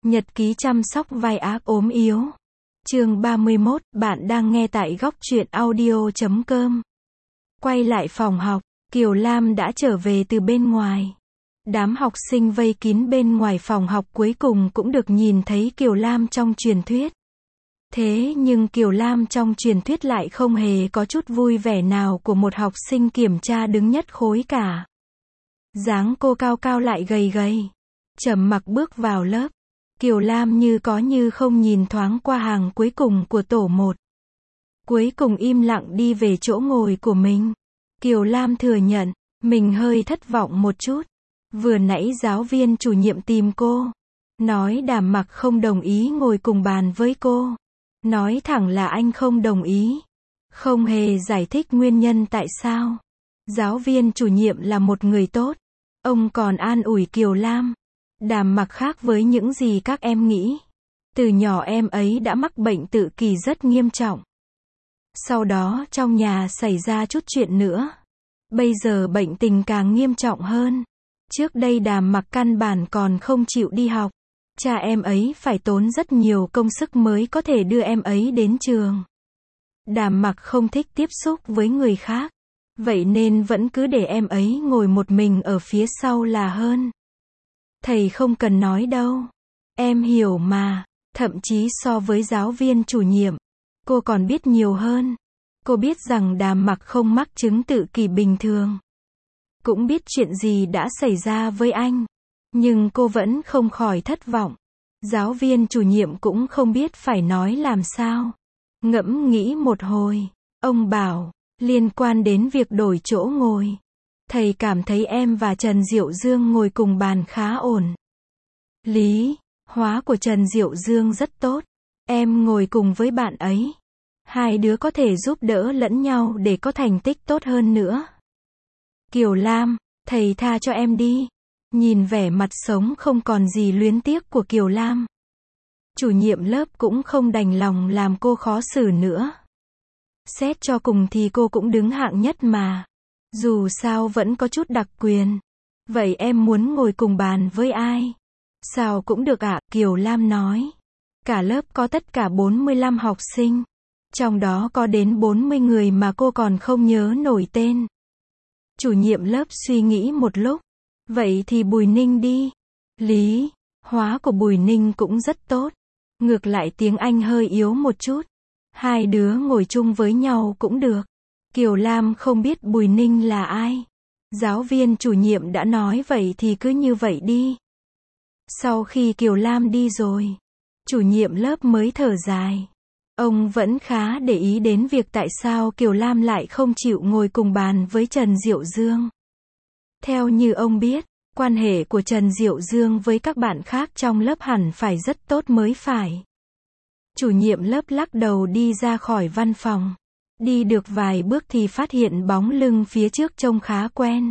Nhật ký chăm sóc vai ác ốm yếu. Chương 31, bạn đang nghe tại góc truyện audio.com. Quay lại phòng học, Kiều Lam đã trở về từ bên ngoài. Đám học sinh vây kín bên ngoài phòng học cuối cùng cũng được nhìn thấy Kiều Lam trong truyền thuyết. Thế nhưng Kiều Lam trong truyền thuyết lại không hề có chút vui vẻ nào của một học sinh kiểm tra đứng nhất khối cả. Dáng cô cao cao lại gầy gầy, trầm mặc bước vào lớp. Kiều Lam như có như không nhìn thoáng qua hàng cuối cùng của tổ 1. Cuối cùng im lặng đi về chỗ ngồi của mình. Kiều Lam thừa nhận, mình hơi thất vọng một chút. Vừa nãy giáo viên chủ nhiệm tìm cô. Nói Đàm Mặc không đồng ý ngồi cùng bàn với cô. Nói thẳng là anh không đồng ý. Không hề giải thích nguyên nhân tại sao. Giáo viên chủ nhiệm là một người tốt. Ông còn an ủi Kiều Lam. Đàm Mặc khác với những gì các em nghĩ. Từ nhỏ em ấy đã mắc bệnh tự kỷ rất nghiêm trọng. Sau đó trong nhà xảy ra chút chuyện nữa. Bây giờ bệnh tình càng nghiêm trọng hơn. Trước đây Đàm Mặc căn bản còn không chịu đi học. Cha em ấy phải tốn rất nhiều công sức mới có thể đưa em ấy đến trường. Đàm Mặc không thích tiếp xúc với người khác. Vậy nên vẫn cứ để em ấy ngồi một mình ở phía sau là hơn. Thầy không cần nói đâu. Em hiểu mà. Thậm chí so với giáo viên chủ nhiệm, cô còn biết nhiều hơn. Cô biết rằng Đàm Mặc không mắc chứng tự kỷ bình thường. Cũng biết chuyện gì đã xảy ra với anh. Nhưng cô vẫn không khỏi thất vọng. Giáo viên chủ nhiệm cũng không biết phải nói làm sao. Ngẫm nghĩ một hồi, ông bảo, liên quan đến việc đổi chỗ ngồi. Thầy cảm thấy em và Trần Diệu Dương ngồi cùng bàn khá ổn. Lý hóa của Trần Diệu Dương rất tốt. Em ngồi cùng với bạn ấy. Hai đứa có thể giúp đỡ lẫn nhau để có thành tích tốt hơn nữa. Kiều Lam, thầy tha cho em đi. Nhìn vẻ mặt sống không còn gì luyến tiếc của Kiều Lam. Chủ nhiệm lớp cũng không đành lòng làm cô khó xử nữa. Xét cho cùng thì cô cũng đứng hạng nhất mà. Dù sao vẫn có chút đặc quyền. Vậy em muốn ngồi cùng bàn với ai? Sao cũng được ạ, Kiều Lam nói. Cả lớp có tất cả 45 học sinh. Trong đó có đến 40 người mà cô còn không nhớ nổi tên. Chủ nhiệm lớp suy nghĩ một lúc. Vậy thì Bùi Ninh đi. Lý hóa của Bùi Ninh cũng rất tốt. Ngược lại tiếng Anh hơi yếu một chút. Hai đứa ngồi chung với nhau cũng được. Kiều Lam không biết Bùi Ninh là ai. Giáo viên chủ nhiệm đã nói vậy thì cứ như vậy đi. Sau khi Kiều Lam đi rồi, chủ nhiệm lớp mới thở dài. Ông vẫn khá để ý đến việc tại sao Kiều Lam lại không chịu ngồi cùng bàn với Trần Diệu Dương. Theo như ông biết, quan hệ của Trần Diệu Dương với các bạn khác trong lớp hẳn phải rất tốt mới phải. Chủ nhiệm lớp lắc đầu đi ra khỏi văn phòng. Đi được vài bước thì phát hiện bóng lưng phía trước trông khá quen.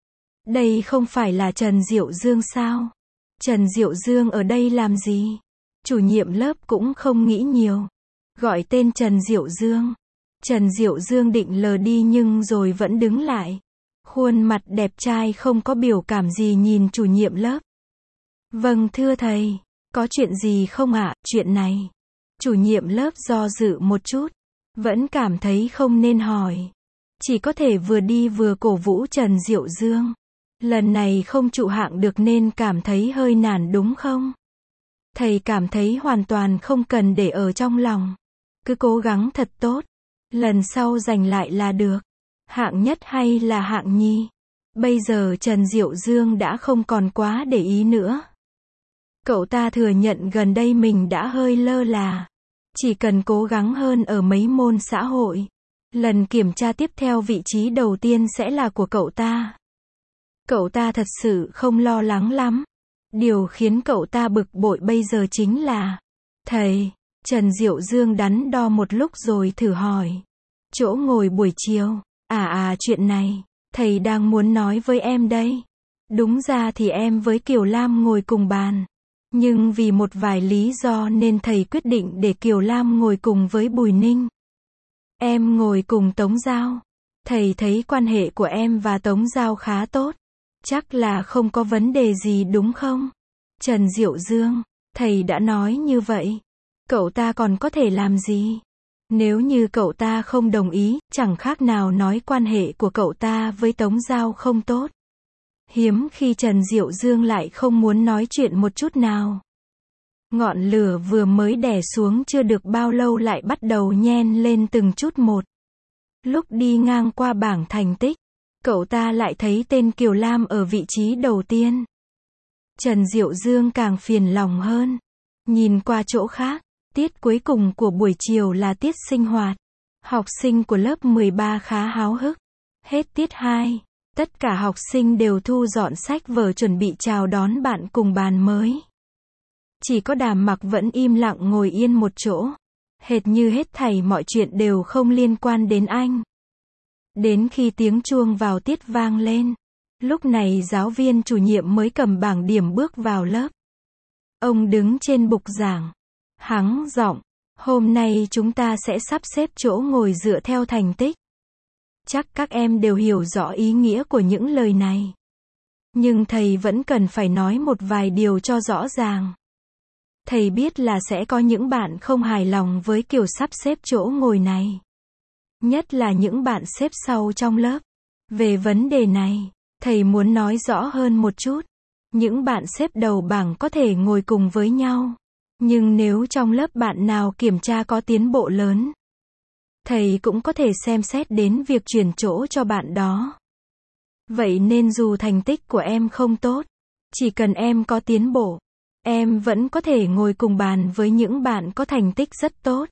Đây không phải là Trần Diệu Dương sao? Trần Diệu Dương ở đây làm gì? Chủ nhiệm lớp cũng không nghĩ nhiều. Gọi tên Trần Diệu Dương. Trần Diệu Dương định lờ đi nhưng rồi vẫn đứng lại. Khuôn mặt đẹp trai không có biểu cảm gì nhìn chủ nhiệm lớp. Vâng thưa thầy, có chuyện gì không ạ? Chuyện này. Chủ nhiệm lớp do dự một chút. Vẫn cảm thấy không nên hỏi. Chỉ có thể vừa đi vừa cổ vũ Trần Diệu Dương. Lần này không trụ hạng được nên cảm thấy hơi nản đúng không? Thầy cảm thấy hoàn toàn không cần để ở trong lòng. Cứ cố gắng thật tốt. Lần sau giành lại là được. Hạng nhất hay là hạng nhì? Bây giờ Trần Diệu Dương đã không còn quá để ý nữa. Cậu ta thừa nhận gần đây mình đã hơi lơ là. Chỉ cần cố gắng hơn ở mấy môn xã hội. Lần kiểm tra tiếp theo vị trí đầu tiên sẽ là của cậu ta. Cậu ta thật sự không lo lắng lắm. Điều khiến cậu ta bực bội bây giờ chính là thầy. Trần Diệu Dương đắn đo một lúc rồi thử hỏi. Chỗ ngồi buổi chiều. Chuyện này. Thầy đang muốn nói với em đây. Đúng ra thì em với Kiều Lam ngồi cùng bàn. Nhưng vì một vài lý do nên thầy quyết định để Kiều Lam ngồi cùng với Bùi Ninh. Em ngồi cùng Tống Giao. Thầy thấy quan hệ của em và Tống Giao khá tốt. Chắc là không có vấn đề gì đúng không? Trần Diệu Dương. Thầy đã nói như vậy. Cậu ta còn có thể làm gì? Nếu như cậu ta không đồng ý, chẳng khác nào nói quan hệ của cậu ta với Tống Giao không tốt. Hiếm khi Trần Diệu Dương lại không muốn nói chuyện một chút nào. Ngọn lửa vừa mới đè xuống chưa được bao lâu lại bắt đầu nhen lên từng chút một. Lúc đi ngang qua bảng thành tích, cậu ta lại thấy tên Kiều Lam ở vị trí đầu tiên. Trần Diệu Dương càng phiền lòng hơn. Nhìn qua chỗ khác, tiết cuối cùng của buổi chiều là tiết sinh hoạt. Học sinh của lớp 13 khá háo hức. Hết tiết 2, tất cả học sinh đều thu dọn sách vở chuẩn bị chào đón bạn cùng bàn mới. Chỉ có Đàm Mặc vẫn im lặng ngồi yên một chỗ. Hệt như hết thảy mọi chuyện đều không liên quan đến anh. Đến khi tiếng chuông vào tiết vang lên, lúc này giáo viên chủ nhiệm mới cầm bảng điểm bước vào lớp. Ông đứng trên bục giảng, hắng giọng, hôm nay chúng ta sẽ sắp xếp chỗ ngồi dựa theo thành tích. Chắc các em đều hiểu rõ ý nghĩa của những lời này. Nhưng thầy vẫn cần phải nói một vài điều cho rõ ràng. Thầy biết là sẽ có những bạn không hài lòng với kiểu sắp xếp chỗ ngồi này. Nhất là những bạn xếp sau trong lớp. Về vấn đề này, thầy muốn nói rõ hơn một chút. Những bạn xếp đầu bảng có thể ngồi cùng với nhau. Nhưng nếu trong lớp bạn nào kiểm tra có tiến bộ lớn, thầy cũng có thể xem xét đến việc chuyển chỗ cho bạn đó. Vậy nên dù thành tích của em không tốt, chỉ cần em có tiến bộ, em vẫn có thể ngồi cùng bàn với những bạn có thành tích rất tốt.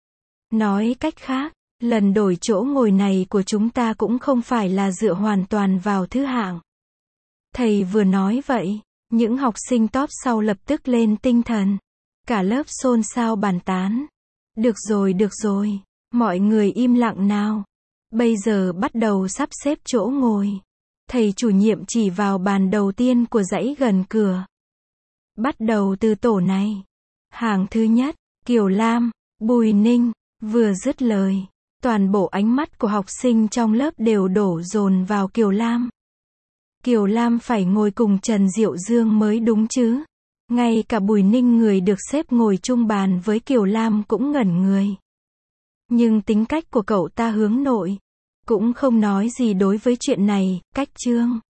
Nói cách khác, lần đổi chỗ ngồi này của chúng ta cũng không phải là dựa hoàn toàn vào thứ hạng. Thầy vừa nói vậy, những học sinh top sau lập tức lên tinh thần. Cả lớp xôn xao bàn tán. Được rồi, mọi người im lặng nào. Bây giờ bắt đầu sắp xếp chỗ ngồi. Thầy chủ nhiệm chỉ vào bàn đầu tiên của dãy gần cửa. Bắt đầu từ tổ này. Hàng thứ nhất, Kiều Lam, Bùi Ninh. Vừa dứt lời, toàn bộ ánh mắt của học sinh trong lớp đều đổ dồn vào Kiều Lam. Kiều Lam phải ngồi cùng Trần Diệu Dương mới đúng chứ. Ngay cả Bùi Ninh người được xếp ngồi chung bàn với Kiều Lam cũng ngẩn người. Nhưng tính cách của cậu ta hướng nội. Cũng không nói gì đối với chuyện này, cách chương.